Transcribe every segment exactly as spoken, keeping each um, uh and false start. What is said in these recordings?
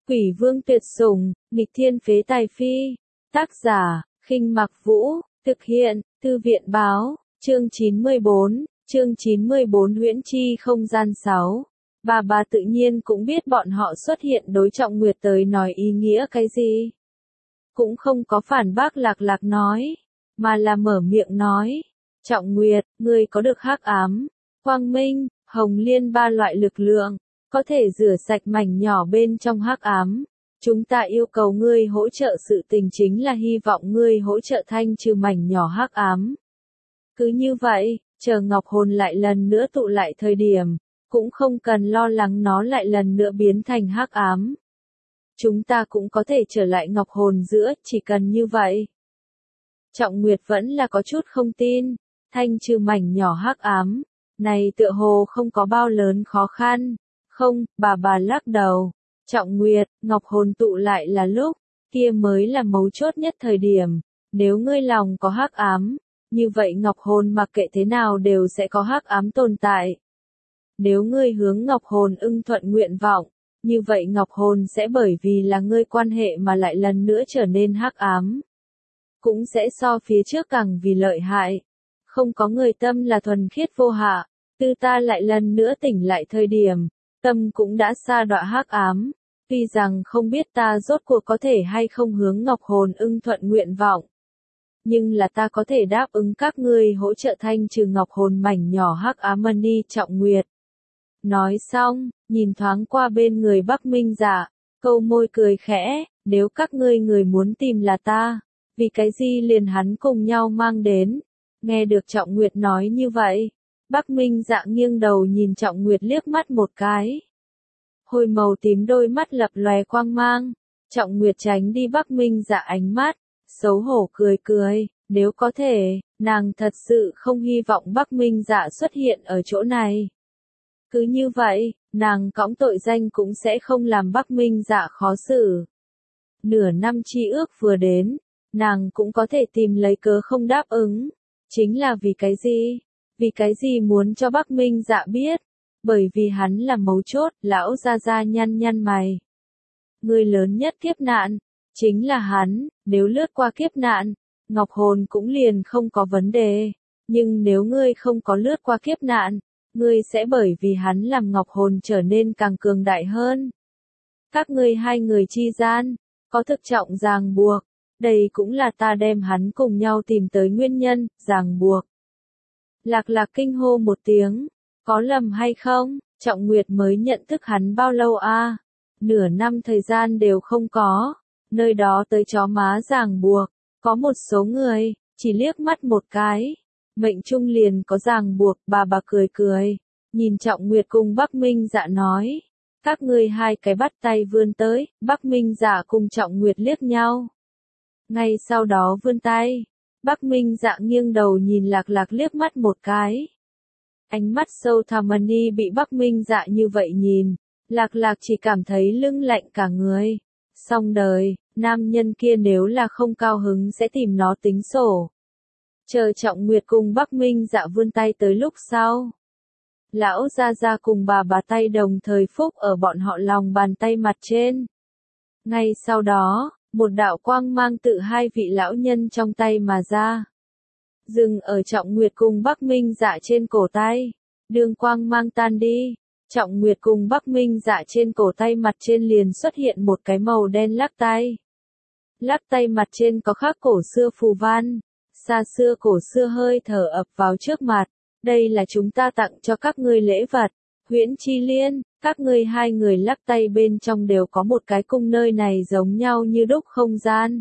Quỷ vương tuyệt sủng, nghịch thiên phế tài phi. Tác giả, Khinh Mặc Vũ, thực hiện, Thư viện báo, chương chín mươi bốn, chương chín mươi bốn huyễn chi không gian sáu. Bà bà tự nhiên cũng biết bọn họ xuất hiện đối Trọng Nguyệt tới nói ý nghĩa cái gì. Cũng không có phản bác Lạc Lạc nói, mà là mở miệng nói. Trọng Nguyệt, ngươi có được hắc ám, quang minh, hồng liên ba loại lực lượng, có thể rửa sạch mảnh nhỏ bên trong hắc ám. Chúng ta yêu cầu ngươi hỗ trợ sự tình chính là hy vọng ngươi hỗ trợ thanh trừ mảnh nhỏ hắc ám. Cứ như vậy, chờ Ngọc Hồn lại lần nữa tụ lại thời điểm, cũng không cần lo lắng nó lại lần nữa biến thành hắc ám. Chúng ta cũng có thể trở lại Ngọc Hồn giữa, chỉ cần như vậy. Trọng Nguyệt vẫn là có chút không tin, thanh trừ mảnh nhỏ hắc ám, này tựa hồ không có bao lớn khó khăn. Không, bà bà lắc đầu. Trọng Nguyệt, Ngọc Hồn tụ lại là lúc, kia mới là mấu chốt nhất thời điểm. Nếu ngươi lòng có hắc ám, như vậy Ngọc Hồn mặc kệ thế nào đều sẽ có hắc ám tồn tại. Nếu ngươi hướng Ngọc Hồn ưng thuận nguyện vọng, như vậy Ngọc Hồn sẽ bởi vì là ngươi quan hệ mà lại lần nữa trở nên hắc ám. Cũng sẽ so phía trước càng vì lợi hại. Không có người tâm là thuần khiết vô hạ, tư ta lại lần nữa tỉnh lại thời điểm, tâm cũng đã sa đọa hắc ám. Tuy rằng không biết ta rốt cuộc có thể hay không hướng Ngọc Hồn ưng thuận nguyện vọng. Nhưng là ta có thể đáp ứng các ngươi hỗ trợ thanh trừ Ngọc Hồn mảnh nhỏ hắc ám đi. Trọng Nguyệt. Nói xong, nhìn thoáng qua bên người Bắc Minh Dạ, câu môi cười khẽ, nếu các ngươi người muốn tìm là ta, vì cái gì liền hắn cùng nhau mang đến. Nghe được Trọng Nguyệt nói như vậy, Bắc Minh Dạ nghiêng đầu nhìn Trọng Nguyệt liếc mắt một cái. Hồi màu tím đôi mắt lập lòe quang mang, Trọng Nguyệt tránh đi Bắc Minh Dạ ánh mắt, xấu hổ cười cười, nếu có thể, nàng thật sự không hy vọng Bắc Minh Dạ xuất hiện ở chỗ này. Cứ như vậy, nàng cõng tội danh cũng sẽ không làm Bắc Minh Dạ khó xử. Nửa năm chi ước vừa đến, nàng cũng có thể tìm lấy cớ không đáp ứng. Chính là vì cái gì? Vì cái gì muốn cho Bắc Minh Dạ biết? Bởi vì hắn là mấu chốt. Lão gia gia nhăn nhăn mày. Người lớn nhất kiếp nạn, chính là hắn. Nếu lướt qua kiếp nạn, Ngọc Hồn cũng liền không có vấn đề. Nhưng nếu ngươi không có lướt qua kiếp nạn, ngươi sẽ bởi vì hắn làm Ngọc Hồn trở nên càng cường đại hơn. Các ngươi hai người chi gian, có thực trọng ràng buộc. Đây cũng là ta đem hắn cùng nhau tìm tới nguyên nhân, ràng buộc. Lạc Lạc kinh hô một tiếng, có lầm hay không? Trọng Nguyệt mới nhận thức hắn bao lâu a? À? Nửa năm thời gian đều không có. Nơi đó tới chó má ràng buộc, có một số người, chỉ liếc mắt một cái, mệnh trung liền có ràng buộc. Bà bà cười cười, nhìn Trọng Nguyệt cùng Bắc Minh Dạ nói, các ngươi hai cái bắt tay vươn tới. Bắc Minh Dạ cùng Trọng Nguyệt liếc nhau. Ngay sau đó vươn tay, Bắc Minh Dạ nghiêng đầu nhìn Lạc Lạc liếc mắt một cái. Ánh mắt sâu thẳm đi bị Bắc Minh Dạ như vậy nhìn, Lạc Lạc chỉ cảm thấy lưng lạnh cả người. Xong đời, nam nhân kia nếu là không cao hứng sẽ tìm nó tính sổ. Chờ Trọng Nguyệt cùng Bắc Minh Dạ vươn tay tới lúc sau. Lão gia gia cùng bà bà tay đồng thời phúc ở bọn họ lòng bàn tay mặt trên. Ngay sau đó, một đạo quang mang tự hai vị lão nhân trong tay mà ra. Dừng ở Trọng Nguyệt cùng Bắc Minh Dạ trên cổ tay. Đường quang mang tan đi. Trọng Nguyệt cùng Bắc Minh Dạ trên cổ tay mặt trên liền xuất hiện một cái màu đen lắc tay. Lắc tay mặt trên có khắc cổ xưa phù văn. Xa xưa cổ xưa hơi thở ập vào trước mặt. Đây là chúng ta tặng cho các ngươi lễ vật. Huyễn Chi Liên, các ngươi hai người lắc tay bên trong đều có một cái cung nơi này giống nhau như đúc không gian.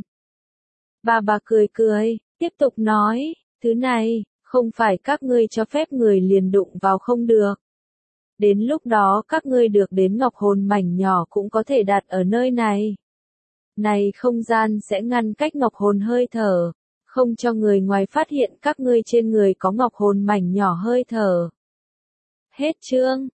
Bà bà cười cười, tiếp tục nói, thứ này, không phải các ngươi cho phép người liền đụng vào không được. Đến lúc đó các ngươi được đến Ngọc Hồn mảnh nhỏ cũng có thể đặt ở nơi này. Này không gian sẽ ngăn cách Ngọc Hồn hơi thở, không cho người ngoài phát hiện các ngươi trên người có Ngọc Hồn mảnh nhỏ hơi thở. Hết chương.